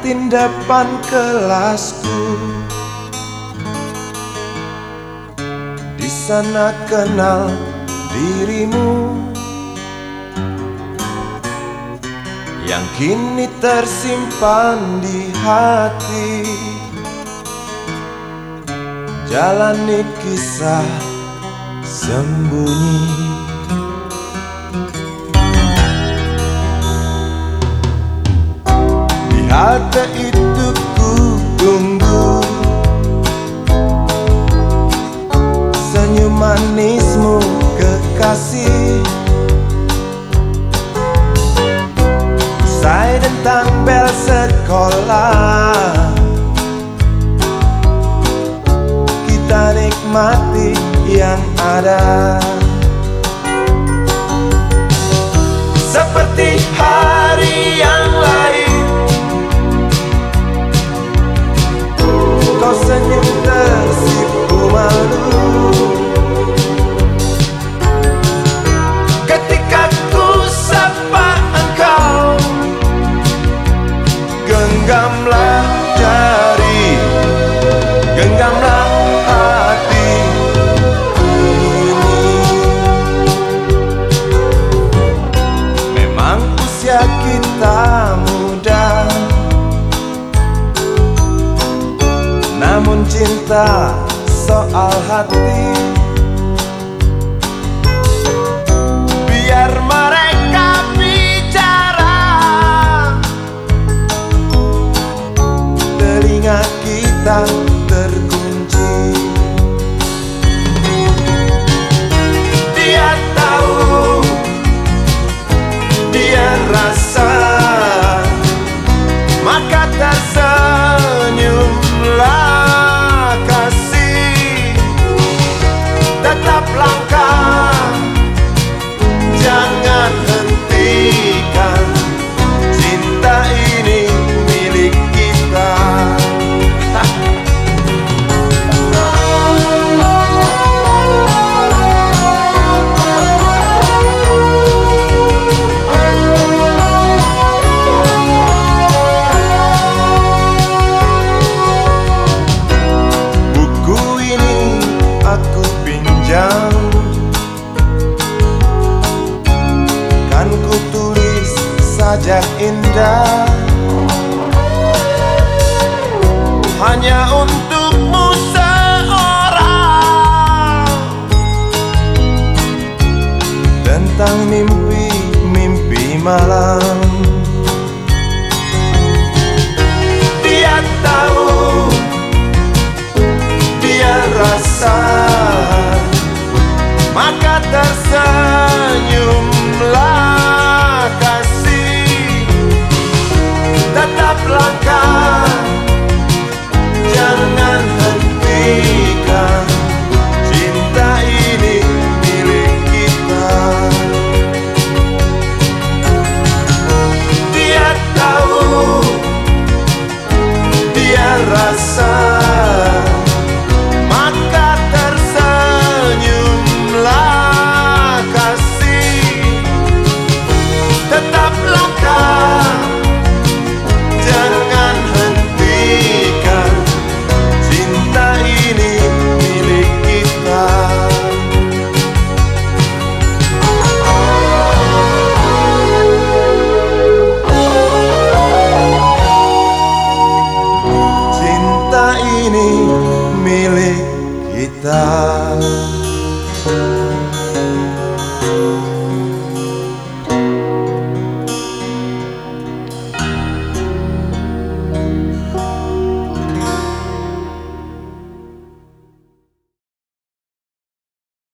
kantin depan kelasku. Di sana kenal dirimu yang kini tersimpan di hati. Jalani kisah sembunyi. Di halte itu ku tunggu senyum manismu kekasih. Usai dentang bel sekolah, kita nikmati yang ada. Seperti hari yang lain, kau senyum tersipu malu ketika ku sapa engkau. Genggamlah jari, genggamlah hati ini. Memang usia kita muda, namun cinta soal hati. Biar mereka bicara, telinga kita terkunci. Dia tahu, dia rasa, maka tersenyumlah kasih. Tetap langkah, jangan hentikan, cinta ini milik kita. Buku ini aku pinjam, kan ku tulis sajak indah hanya untukmu seorang, tentang mimpi-mimpi malam.